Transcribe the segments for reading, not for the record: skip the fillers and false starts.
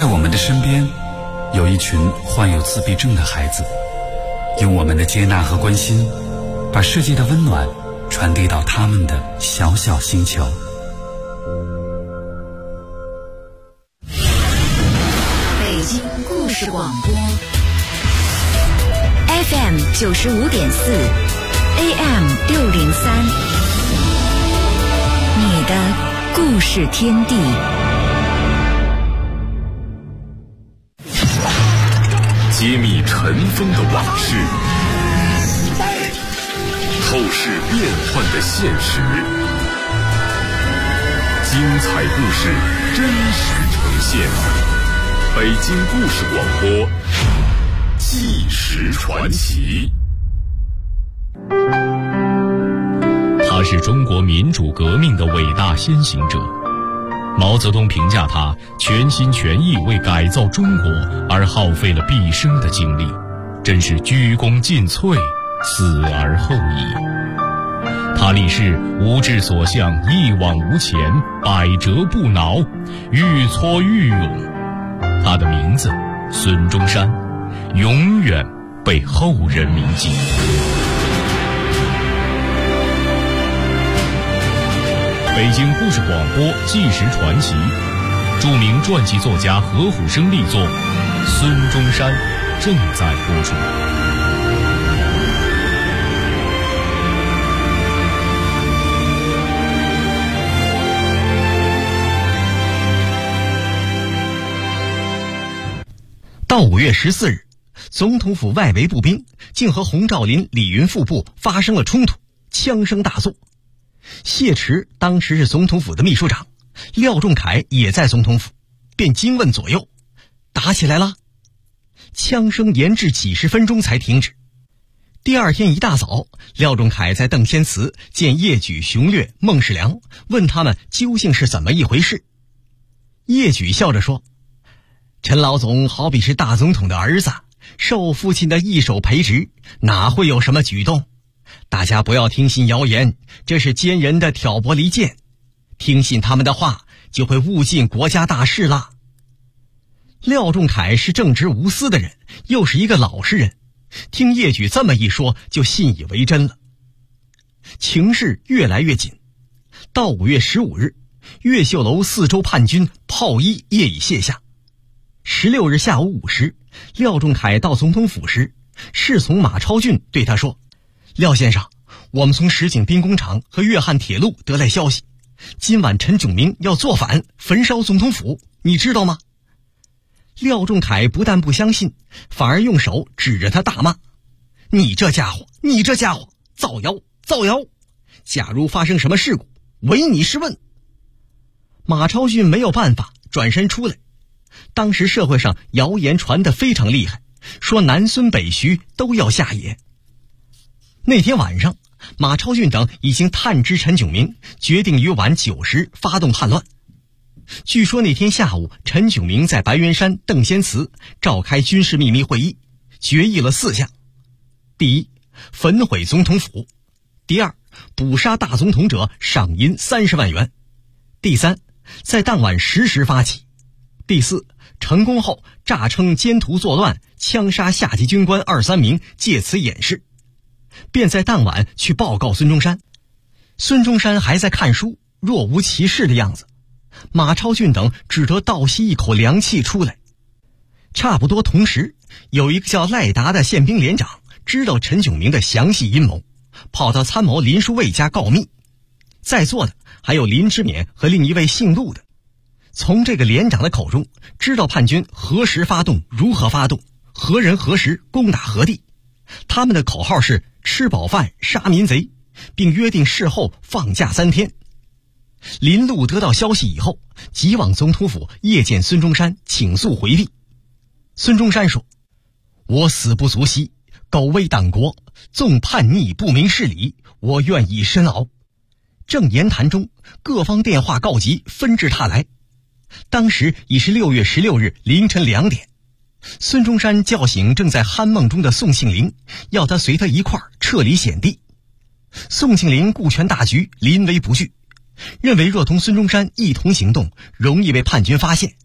我们的身边有一群患有自闭症的孩子，用我们的接纳和关心，把世界的温暖传递到他们的小小星球。 北京故事广播 FM 95.4 AM 603，你的故事天地。 揭秘尘封的往事，透视变幻的现实，精彩故事真实呈现。北京故事广播，纪实传奇。 他是中国民主革命的伟大先行者。毛泽东评价他全心全意为改造中国而耗费了毕生的精力，真是鞠躬尽瘁，死而后已。他立誓无志所向，一往无前，百折不挠，愈挫愈勇。他的名字孙中山，永远被后人铭记。北京故事广播纪实传奇，著名传记作家何虎生力作《孙中山》正在播出。 到5月14日，总统府外围步兵竟和洪兆麟、李云副部发生了冲突，枪声大作。谢池当时是总统府的秘书长，廖仲恺也在总统府，便惊问左右：打起来了？枪声延至几十分钟才停止。第二天一大早，廖仲恺在邓先祠见叶举、熊略、孟世良，问他们究竟是怎么一回事。叶举笑着说：陈老总好比是大总统的儿子，受父亲的一手培植，哪会有什么举动？大家不要听信谣言，这是奸人的挑拨离间，听信他们的话就会误尽国家大事了。廖仲恺是正直无私的人，又是一个老实人，听叶举这么一说就信以为真了。情势越来越紧，到5月15日，越秀楼4周叛军炮衣业已卸下。16日下午5时，廖仲恺到总统府时，侍从马超俊对他说：廖先生，我们从石井兵工厂和粤汉铁路得来消息，今晚陈炯明要造反，焚烧总统府，你知道吗？廖仲恺不但不相信，反而用手指着他大骂：你这家伙，你这家伙，造谣，造谣！假如发生什么事故，唯你是问。马超俊没有办法，转身出来。当时社会上谣言传得非常厉害，说南孙北徐都要下野。那天晚上，马超俊等已经探知陈炯明，决定于晚9时发动叛乱。据说那天下午，陈炯明在白云山邓先祠召开军事秘密会议，决议了4项：第一，焚毁总统府；第二，捕杀大总统者赏银30万元；第三，在当晚10时发起；第四，成功后诈称奸徒作乱，枪杀下级军官2、3名，借此掩饰。便在当晚去报告孙中山。孙中山还在看书，若无其事的样子。马超俊等只得倒吸一口凉气出来。差不多同时，有一个叫赖达的宪兵连长知道陈炯明的详细阴谋，跑到参谋林书蔚家告密。在座的还有林之勉和另一位姓陆的。从这个连长的口中知道叛军何时发动，如何发动，何人何时攻打何地。他们的口号是吃饱饭杀民贼，并约定事后放假3天。林陆得到消息以后，即往总统府夜见孙中山，请诉回避。孙中山说：我死不足惜，苟为党国，纵叛逆不明事理，我愿以身熬。正言谈中，各方电话告急，纷至沓来。当时已是6月16日凌晨2点。孙中山叫醒正在酣梦中的宋庆龄，要他随他一块儿撤离险地。宋庆龄顾全大局，临危不惧，认为若同孙中山一同行动，容易被叛军发现，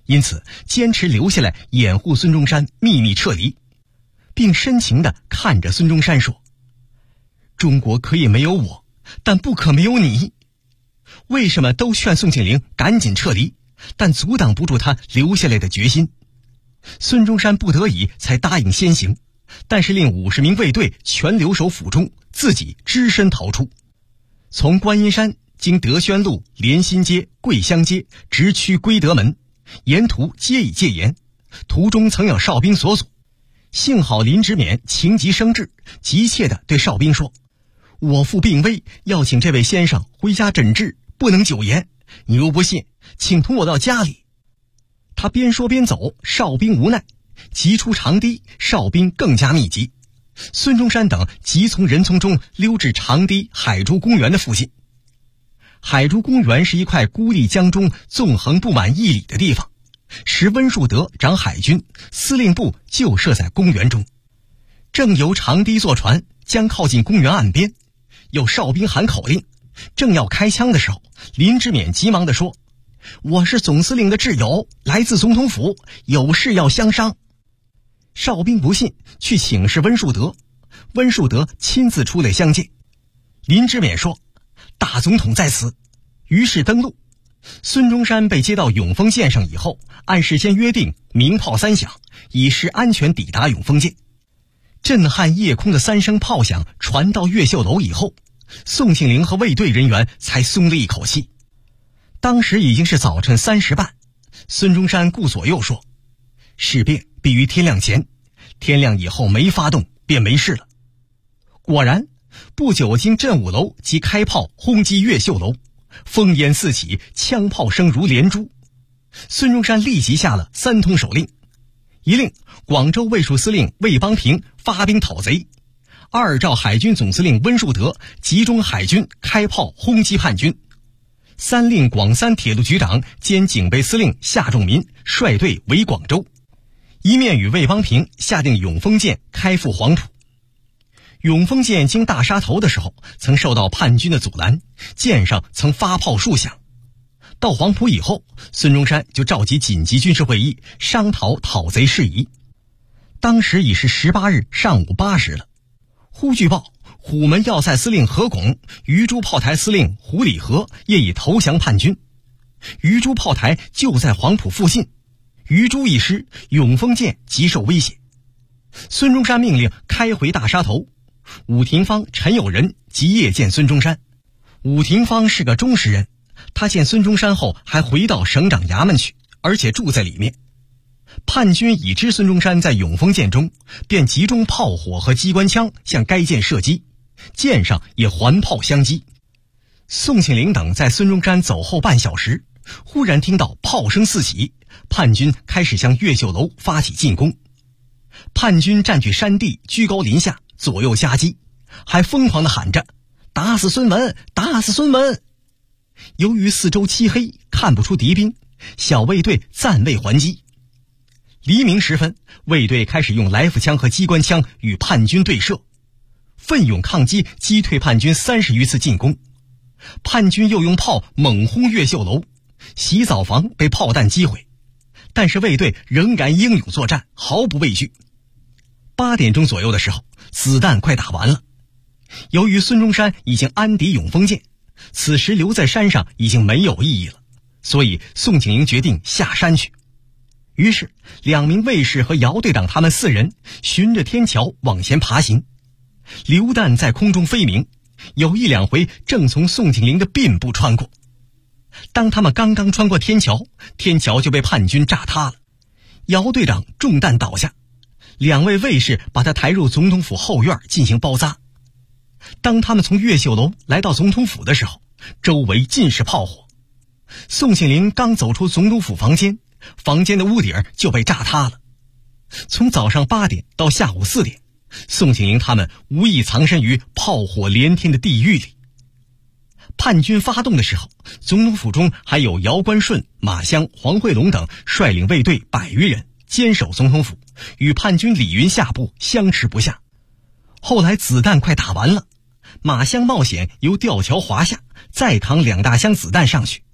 因此坚持留下来掩护孙中山秘密撤离，并深情地看着孙中山说：中国可以没有我，但不可没有你。为什么都劝宋庆龄赶紧撤离，但阻挡不住他留下来的决心。孙中山不得已才答应先行，但是令50名卫队全留守府中，自己只身逃出，从观音山经德宣路、莲心街、桂香街直趋归德门，沿途皆已戒严，途中曾有哨兵所阻。幸好林之勉情急生智，急切地对哨兵说：我父病危，要请这位先生回家诊治，不能久延，你若不信，请同我到家里。他边说边走，哨兵无奈，急出长堤，哨兵更加密集。孙中山等急从人丛中溜至长堤海珠公园的附近。海珠公园是一块孤立江中纵横不满1里的地方，时温树德掌海军，司令部就设在公园中。正由长堤坐船将靠近公园岸边，有哨兵喊口令，正要开枪的时候，林之勉急忙地说：我是总司令的挚友，来自总统府，有事要相商。哨兵不信，去请示温树德，温树德亲自出来相见。林之勉说：大总统在此。于是登陆。孙中山被接到永丰舰上以后，按事先约定鸣炮3响，以示安全抵达永丰舰。震撼夜空的3声炮响传到越秀楼以后，宋庆龄和卫队人员才松了一口气。当时已经是早晨3时半，孙中山顾左右说：事变必于天亮前，天亮以后没发动便没事了。果然，不久经振武楼即开炮轰击越秀楼，烽烟四起，枪炮声如连珠。孙中山立即下了3通手令：一令广州卫戍司令魏邦平发兵讨贼；二诏海军总司令温树德集中海军开炮轰击叛军；三令广三铁路局长兼警备司令夏仲民率队围广州，一面与魏邦平下定永丰舰开赴黄埔。永丰舰经大沙头的时候，曾受到叛军的阻拦，舰上曾发炮数响。到黄埔以后，孙中山就召集紧急军事会议，商讨讨贼事宜。当时已是18日上午8时了。忽据报，虎门要塞司令何拱、鱼珠炮台司令胡礼和也已投降叛军。鱼珠炮台就在黄埔附近，鱼珠一失，永丰舰即受威胁。孙中山命令开回大沙头。伍廷芳、陈友仁即夜见孙中山。伍廷芳是个忠实人，他见孙中山后还回到省长衙门去，而且住在里面。叛军已知孙中山在永丰舰中，便集中炮火和机关枪向该舰射击，舰上也环炮相击。宋庆龄等在孙中山走后半小时，忽然听到炮声四起，叛军开始向越秀楼发起进攻。叛军占据山地，居高临下，左右夹击，还疯狂地喊着：打死孙文，打死孙文！由于四周漆黑，看不出敌兵，小卫队暂未还击。黎明时分，卫队开始用来福枪和机关枪与叛军对射，奋勇抗击，击退叛军30余次进攻。叛军又用炮猛轰越秀楼，洗澡房被炮弹击毁，但是卫队仍然英勇作战，毫不畏惧。8点钟左右的时候，子弹快打完了。由于孙中山已经安抵永丰舰，此时留在山上已经没有意义了，所以宋庆龄决定下山去。于是2名卫士和姚队长他们4人循着天桥往前爬行，榴弹在空中飞鸣，有1、2回正从宋庆龄的鬓部穿过。当他们刚刚穿过天桥，天桥就被叛军炸塌了，姚队长中弹倒下，2位卫士把他抬入总统府后院进行包扎。当他们从越秀楼来到总统府的时候，周围尽是炮火。宋庆龄刚走出总统府房间，房间的屋顶就被炸塌了。从早上8点到下午4点，宋庆龄他们无意藏身于炮火连天的地狱里。叛军发动的时候，总统府中还有姚关顺、马湘、黄惠龙等率领卫队100余人坚守总统府，与叛军李云下部相持不下。后来子弹快打完了，马湘冒险由吊桥滑下，再扛2大箱子弹上去。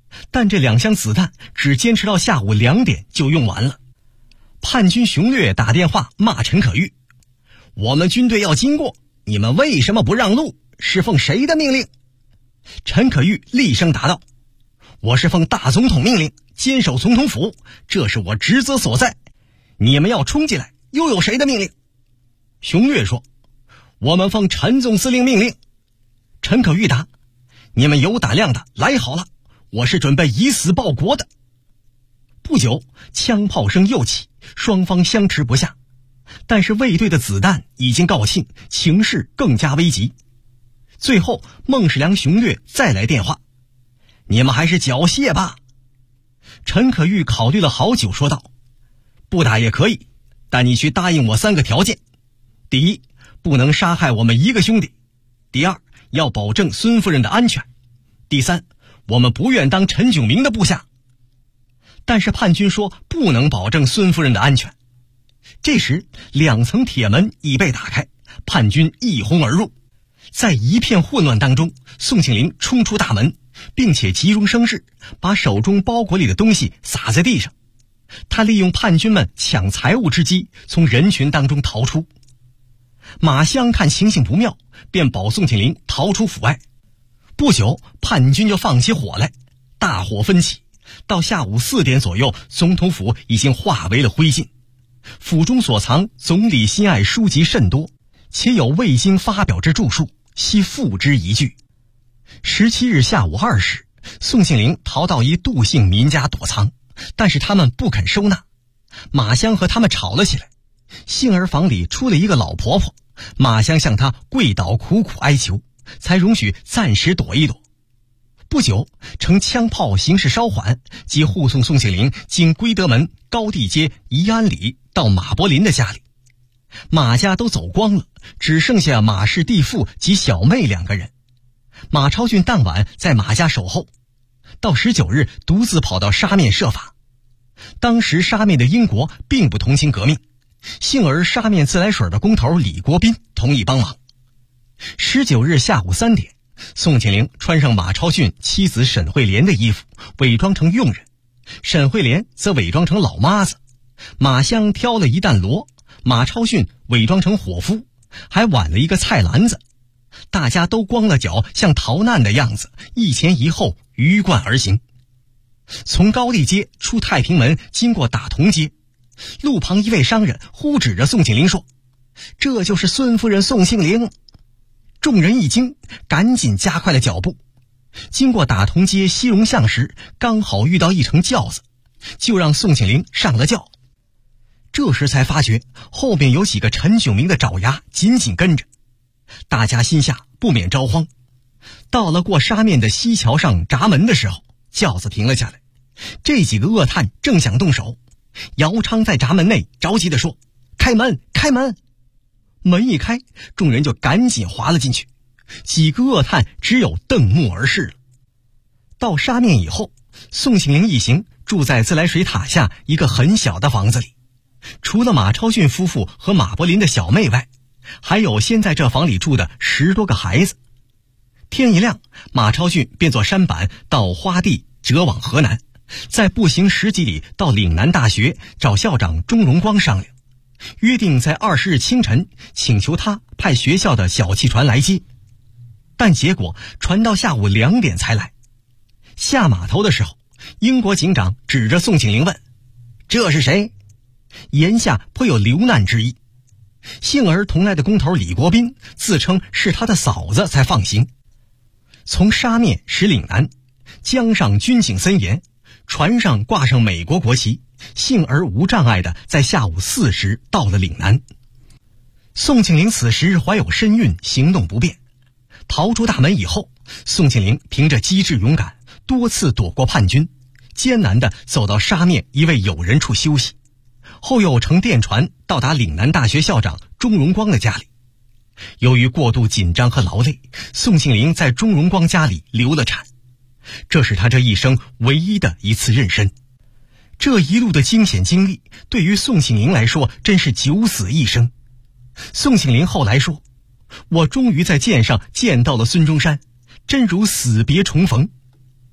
但这2箱子弹只坚持到下午2点就用完了。叛军熊略打电话骂陈可玉：我们军队要经过，你们为什么不让路？是奉谁的命令？陈可玉厉声答道：我是奉大总统命令，坚守总统府，这是我职责所在。你们要冲进来，又有谁的命令？熊略说：我们奉陈总司令命令。陈可玉答：你们有胆量的来好了，我是准备以死报国的。不久，枪炮声又起，双方相持不下，但是卫队的子弹已经告罄，情势更加危急。最后孟世良、熊略再来电话：你们还是缴械吧。陈可玉考虑了好久，说道：不打也可以，但你需答应我3个条件。第一，不能杀害我们一个兄弟；第二，要保证孙夫人的安全；第三，我们不愿当陈炯明的部下。但是叛军说不能保证孙夫人的安全。这时2层铁门已被打开，叛军一哄而入。在一片混乱当中，宋庆龄冲出大门，并且急中生智，把手中包裹里的东西撒在地上。他利用叛军们抢财物之机，从人群当中逃出。马相看情形不妙，便保宋庆龄逃出府外。不久，叛军就放起火来，大火纷起。到下午4点左右，总统府已经化为了灰烬。府中所藏总理心爱书籍甚多，且有未经发表之著述，悉付之一炬。17日下午2时，宋庆龄逃到一杜姓民家躲藏，但是他们不肯收纳。马相和他们吵了起来。幸而房里出了一个老婆婆，马相向她跪倒苦苦哀求，才容许暂时躲一躲。不久，乘枪炮形势稍缓，即护送宋庆龄经归德门、高地街、宜安里到马柏林的家里。马家都走光了，只剩下马氏弟妇及小妹2个人。马超俊当晚在马家守候，到19日独自跑到沙面设法。当时沙面的英国并不同情革命，幸而沙面自来水的工头李国斌同意帮忙。19日下午3点，宋庆龄穿上马超俊妻子沈惠莲的衣服，伪装成佣人；沈惠莲则伪装成老妈子。马相挑了一担骡，马超俊伪装成伙夫，还挽了一个菜篮子。大家都光了脚，像逃难的样子，一前一后鱼贯而行。从高地街出太平门，经过大同街，路旁一位商人呼指着宋庆龄说：这就是孙夫人宋庆龄。众人一惊，赶紧加快了脚步。经过大同街西荣巷时，刚好遇到一乘轿子，就让宋庆龄上了轿。这时才发觉后面有几个陈炯明的爪牙紧紧跟着，大家心下不免着慌。到了过沙面的西桥上闸门的时候，轿子停了下来。这几个恶探正想动手，姚昌在闸门内着急地说：开门，开门！门一开，众人就赶紧滑了进去。几个恶探只有瞪目而视了。到沙面以后，宋庆龄一行住在自来水塔下一个很小的房子里。除了马超俊夫妇和马柏林的小妹外，还有先在这房里住的10多个孩子。天一亮，马超俊便坐舢板到花地折往河南，在步行10几里到岭南大学找校长钟荣光商量，约定在20日清晨请求他派学校的小汽船来接。但结果船到下午2点才来。下码头的时候，英国警长指着宋庆龄问：这是谁？言下颇有流难之意。幸而同来的工头李国斌自称是他的嫂子才放行。从沙面驶岭南，江上军警森严，船上挂上美国国旗，幸而无障碍的在下午4时到了岭南。宋庆龄此时怀有身孕，行动不便。逃出大门以后，宋庆龄凭着机智勇敢，多次躲过叛军，艰难地走到沙面一位友人处休息，后又乘电船到达岭南大学校长钟荣光的家里。由于过度紧张和劳累，宋庆龄在钟荣光家里流了产，这是他这一生唯一的一次妊娠。这一路的惊险经历对于宋庆龄来说真是九死一生。宋庆龄后来说：我终于在舰上见到了孙中山，真如死别重逢。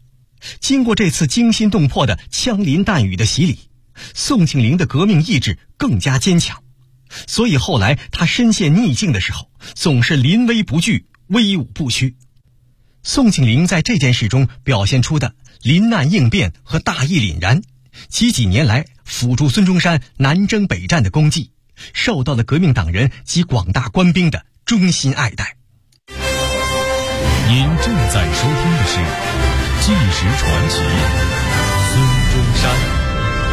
经过这次惊心动魄的枪林弹雨的洗礼，宋庆龄的革命意志更加坚强，所以后来他身陷逆境的时候，总是临危不惧，威武不屈。宋庆龄在这件事中表现出的临难应变和大义凛然，及几年来辅助孙中山南征北战的功绩，受到了革命党人及广大官兵的衷心爱戴。 您正在收听的是《纪实传奇》，孙中山。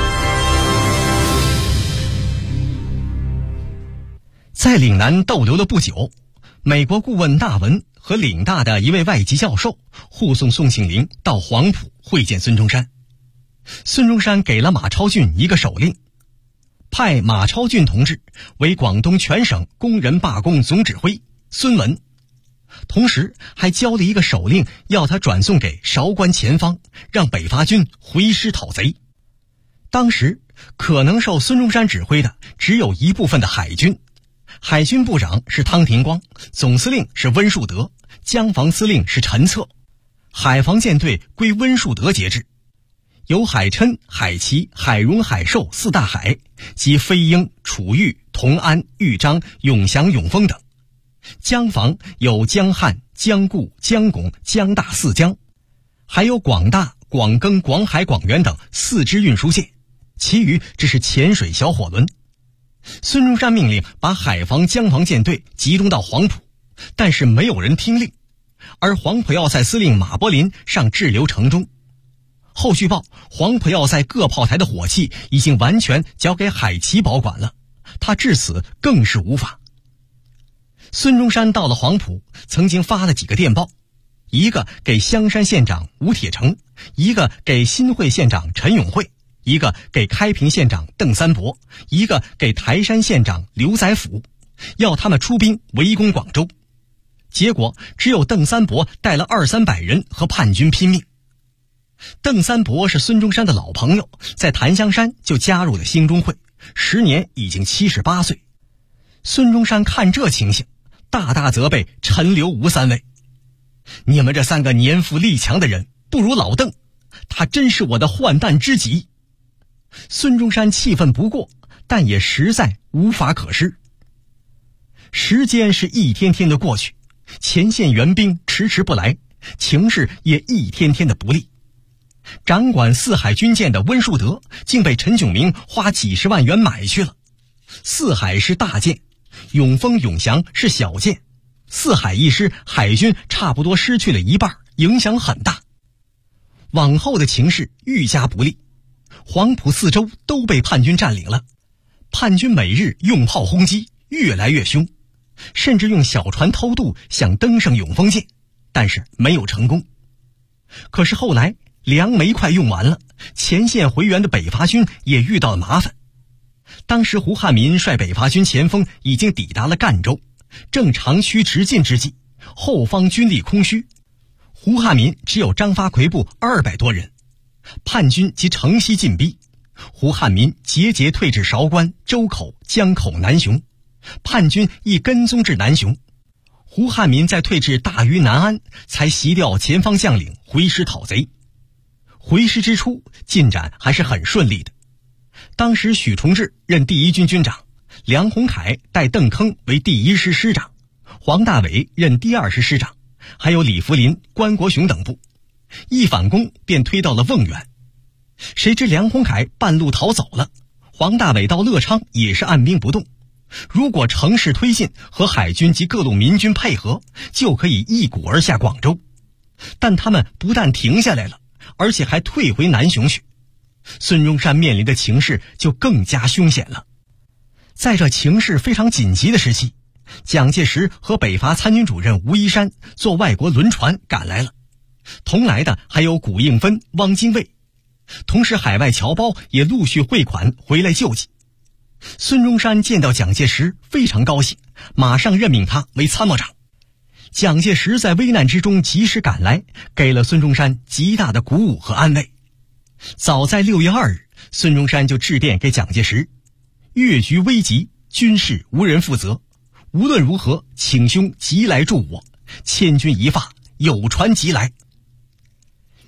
在岭南逗留了不久，美国顾问纳文和岭大的一位外籍教授护送宋庆龄到黄埔会见孙中山。孙中山给了马超俊一个手令，派马超俊同志为广东全省工人罢工总指挥孙文，同时还交了一个手令，要他转送给韶关前方，让北伐军回师讨贼。当时可能受孙中山指挥的只有一部分的海军，海军部长是汤廷光，总司令是温树德，江防司令是陈策，海防舰队归温树德节制，有海琛、海奇、海荣、海寿四大海及飞鹰、楚玉、同安、豫章、永祥、永丰等。江防有江汉、江固、江拱、江大四江，还有广大、广庚、广海、广元等4支运输舰，其余只是潜水小火轮。孙中山命令把海防、江防舰队集中到黄埔，但是没有人听令，而黄埔要塞司令马柏林上滞留城中。后续报，黄埔要塞各炮台的火器已经完全交给海奇保管了，他至此更是无法。孙中山到了黄埔，曾经发了几个电报，一个给香山县长吴铁城，一个给新会县长陈永会，一个给开平县长邓三伯，一个给台山县长刘载甫，要他们出兵围攻广州。结果只有邓三伯带了200-300人和叛军拼命。邓三伯是孙中山的老朋友，在檀香山就加入了兴中会，时年已经78岁。孙中山看这情形，大大责备陈刘吴3位，你们这3个年富力强的人不如老邓，他真是我的患难知己。孙中山气愤不过，但也实在无法可施。时间是一天天的过去，前线援兵迟迟不来，情势也一天天的不利。掌管四海军舰的温树德竟被陈炯明花几十万元买去了。四海是大舰，永丰、永祥是小舰，四海一失，海军差不多失去了一半，影响很大。往后的情势愈加不利，黄埔4周都被叛军占领了，叛军每日用炮轰击，越来越凶，甚至用小船偷渡想登上永丰舰，但是没有成功。可是后来粮煤快用完了，前线回援的北伐军也遇到了麻烦。当时胡汉民率北伐军前锋已经抵达了赣州，正长驱直进之际，后方军力空虚，胡汉民只有张发奎部200多人，叛军即城西进逼，胡汉民节节退至韶关、周口、江口、南雄，叛军亦跟踪至南雄。胡汉民在退至大余南安，才袭掉前方将领，回师讨贼。回师之初，进展还是很顺利的。当时许崇智任第1军军长，梁鸿楷代邓铿为第1师师长，黄大炜任第2师师长，还有李福林、关国雄等部。一反攻便推到了瓮源，谁知梁鸿楷半路逃走了，黄大炜到乐昌也是按兵不动。如果乘势推进，和海军及各路民军配合，就可以一鼓而下广州。但他们不但停下来了，而且还退回南雄去，孙中山面临的情势就更加凶险了。在这情势非常紧急的时期，蒋介石和北伐参军主任吴一山坐外国轮船赶来了，同来的还有古应芬、汪精卫，同时海外侨胞也陆续汇款回来救济。孙中山见到蒋介石非常高兴，马上任命他为参谋长。蒋介石在危难之中及时赶来，给了孙中山极大的鼓舞和安慰。早在6月2日，孙中山就致电给蒋介石，越局危急，军事无人负责，无论如何请兄急来助我，千钧一发，有船急来。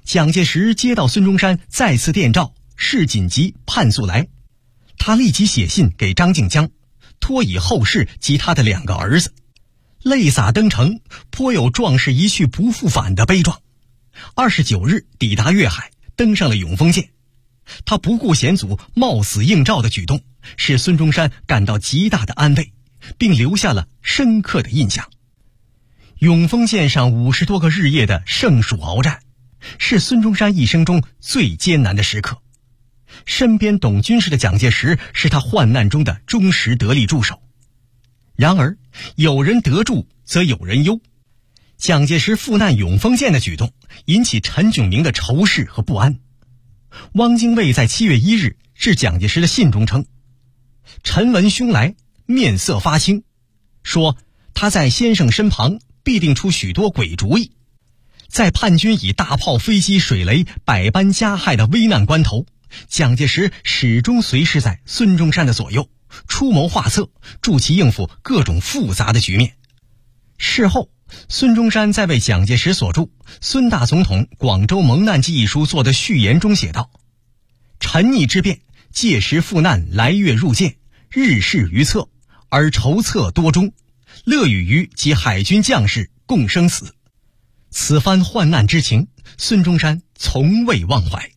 蒋介石接到孙中山再次电召，事紧急，盼速来。他立即写信给张静江，托以后事及他的2个儿子，泪洒登城，颇有壮士一去不复返的悲壮。29日抵达粤海，登上了永丰舰。他不顾险阻，冒死应召的举动，使孙中山感到极大的安慰，并留下了深刻的印象。永丰舰上50多个日夜的胜暑鏖战，是孙中山一生中最艰难的时刻。身边懂军事的蒋介石是他患难中的忠实得力助手。然而有人得助则有人忧，蒋介石赴难永丰舰的举动引起陈炯明的仇视和不安。汪精卫在7月1日致蒋介石的信中称，陈闻兄来，面色发青，说他在先生身旁必定出许多鬼主意。在叛军以大炮、飞机、水雷百般加害的危难关头，蒋介石始终随侍在孙中山的左右，出谋划策，助其应付各种复杂的局面。事后，孙中山在为蒋介石所著《孙大总统广州蒙难记》一书做的序言中写道：陈逆之变，届时赴难来粤入舰，日事于策，而筹策多终，乐与于及海军将士共生死。此番患难之情，孙中山从未忘怀。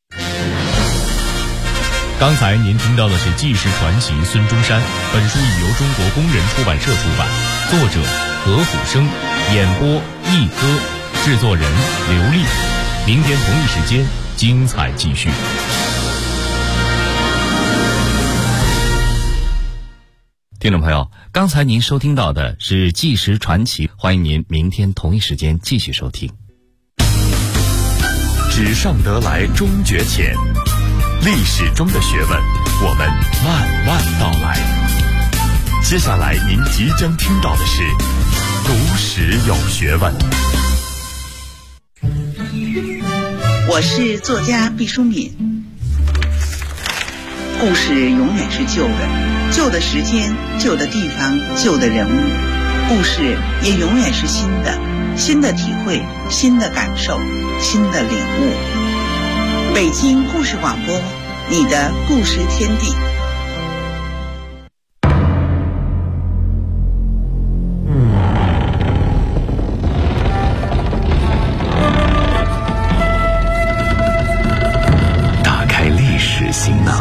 刚才您听到的是纪实传奇孙中山，本书已由中国工人出版社出版，作者何虎生，演播一歌，制作人刘丽。明天同一时间精彩继续。 听众朋友，刚才您收听到的是纪实传奇，欢迎您明天同一时间继续收听。 纸上得来终觉浅，历史中的学问，我们慢慢道来。接下来您即将听到的是读史有学问。 我是作家毕淑敏。故事永远是旧的，旧的时间，旧的地方，旧的人物。故事也永远是新的，新的体会，新的感受，新的领悟。北京故事广播，你的故事天地。 打开历史行囊，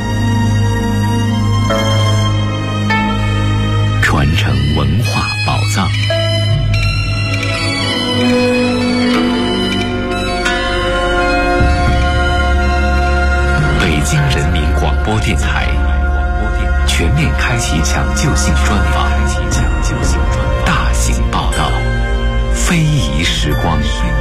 传承文化宝藏。北京人民广播电台全面开启抢救性专访，大型报道，非遗时光。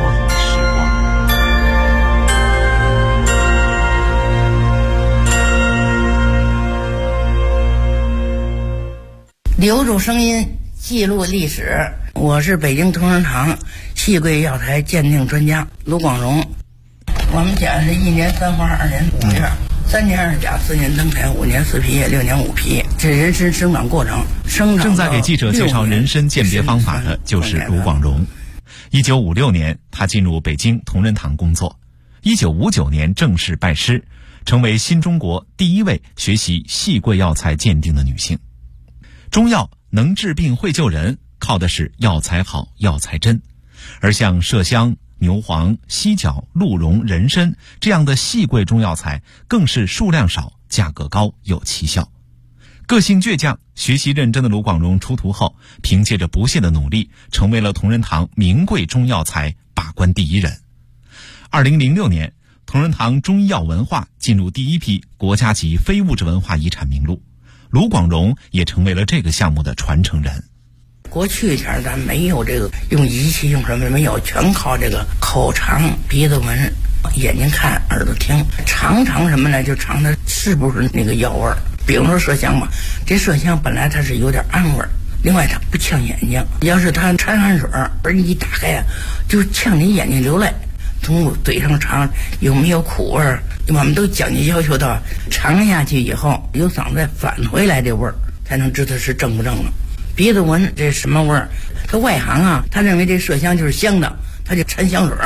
留住声音，记录历史。我是北京同仁堂细桂药材鉴定专家卢广荣。我们家是1年3花2年5叶，3年2甲4年登台5年4皮叶6年5皮，这人参生长过程。 正在给记者介绍人参鉴别方法的就是卢广荣。1956年，他进入北京同仁堂工作。1959年正式拜师，成为新中国第一位学习细桂药材鉴定的女性。中药能治病会救人，靠的是药材好，药材真。而像麝香、牛黄、犀角、鹿茸、人参这样的细桂中药材，更是数量少，价格高，有奇效。个性倔强、学习认真的卢广荣出徒后，凭借着不懈的努力，成为了同仁堂名贵中药材把关第一人。2006年，同仁堂中医药文化进入第一批国家级非物质文化遗产名录，卢广荣也成为了这个项目的传承人。 过去前咱没有这个用仪器用什么没有，全靠这个口尝、鼻子闻、眼睛看、耳朵听，尝什么呢？就尝它是不是那个药味儿。比如说麝香吧，这麝香本来它是有点暗味儿，另外它不呛眼睛。要是它掺汗水，而你一打开啊，就呛你眼睛流泪。从嘴上尝有没有苦味儿，我们都讲究要求到尝下去以后由嗓子返回来这味儿，才能知道是正不正了。鼻子闻这什么味儿？他外行啊，他认为这麝香就是香的，他就掺香水，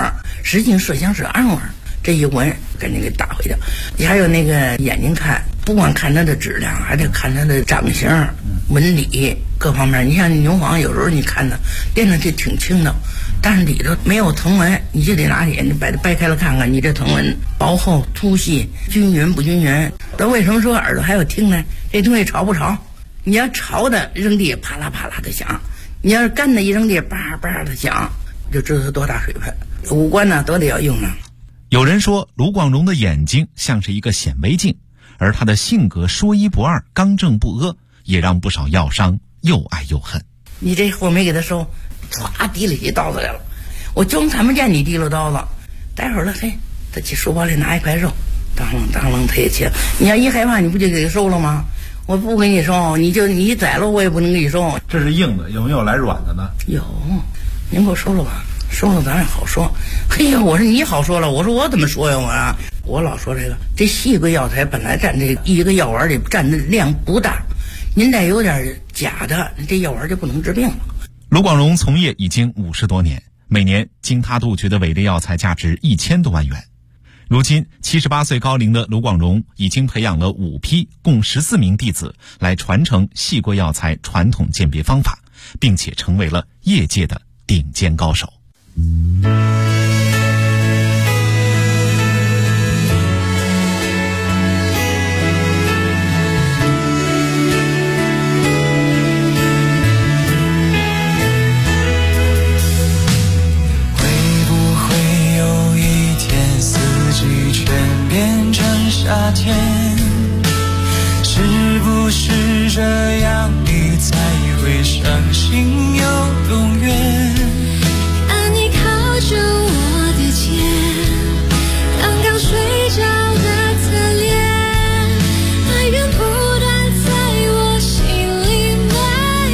实际麝香是暗味，这一闻赶紧给打回去。还有那个眼睛看，不光看它的质量，还得看它的长相、纹理各方面。你像牛黄，有时候你看它练的就挺轻的，但是里头没有藤纹，你就得拿眼睛把它掰开了看看，你这藤纹薄厚、粗细、均匀不均匀。那为什么说耳朵还要听呢？这东西潮不潮？你要潮的扔地啪啦啪啦的响，你要是干的一扔地叭叭的响，就知道它多大水分。五官呢都得要用上。 有人说卢广荣的眼睛像是一个显微镜，而他的性格说一不二、刚正不阿，也让不少药商又爱又恨。 你这货没给他收，唰提了起刀子来了，我就看不见你提了刀子。待会儿了，嘿，他去书包里拿一块肉，当啷当啷他也切。你要一害怕，你不就给他收了吗？我不给你收，你宰了我也不能给你收。 这是硬的，有没有来软的呢？ 有，您给我收了吧，收了咱也好说。嘿呀，我说你好说了，我说我怎么说呀我老说这细桂药材本来占这一个药丸里占的量不大，您再有点假的，这药丸就不能治病了。 卢广荣从业已经50多年，每年经他杜绝的伪劣药材价值1000多万元。如今78岁高龄的卢广荣已经培养了5批共14名弟子来传承细桂药材传统鉴别方法，并且成为了业界的顶尖高手。 夏天，是不是这样你才会伤心又永远？ 而你靠着我的肩，刚刚睡着的侧脸，爱源不断在我心里蔓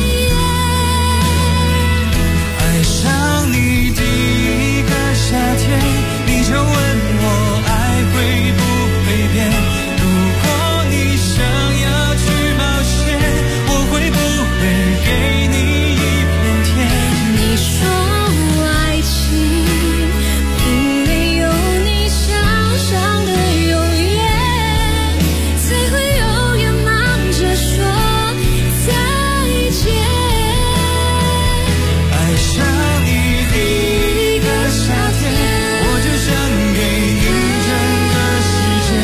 延。 爱上你第一个夏天，你就问我爱会不如果你想要去冒险，我会不会给你一片天？ 你说爱情并没有你想象的永远，才会永远忙着说再见。 爱上你第一个夏天，我就想给你整个世界，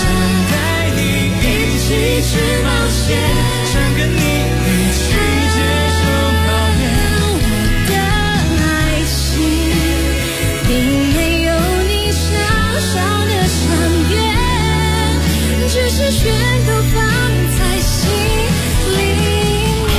去冒险，想跟你一起接受考验。 我的爱情并没有你想象的长远，只是全都放在心里面。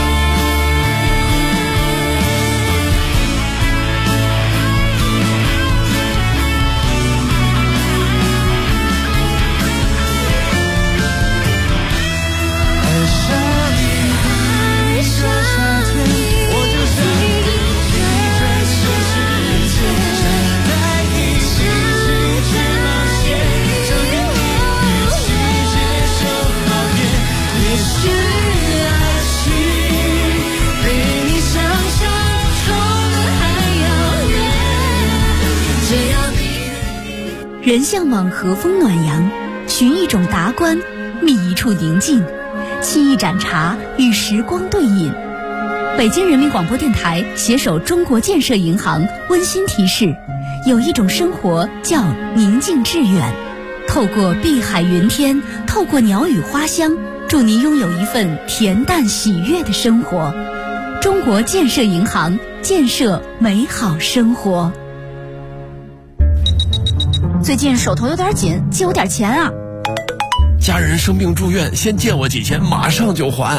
人向往和风暖阳，寻一种达观，觅一处宁静，沏一盏茶，与时光对饮。北京人民广播电台携手中国建设银行温馨提示：有一种生活叫宁静致远。透过碧海云天，透过鸟语花香，祝您拥有一份恬淡喜悦的生活。中国建设银行，建设美好生活。最近手头有点紧，借我点钱啊！ 家人生病住院，先借我几千，马上就还。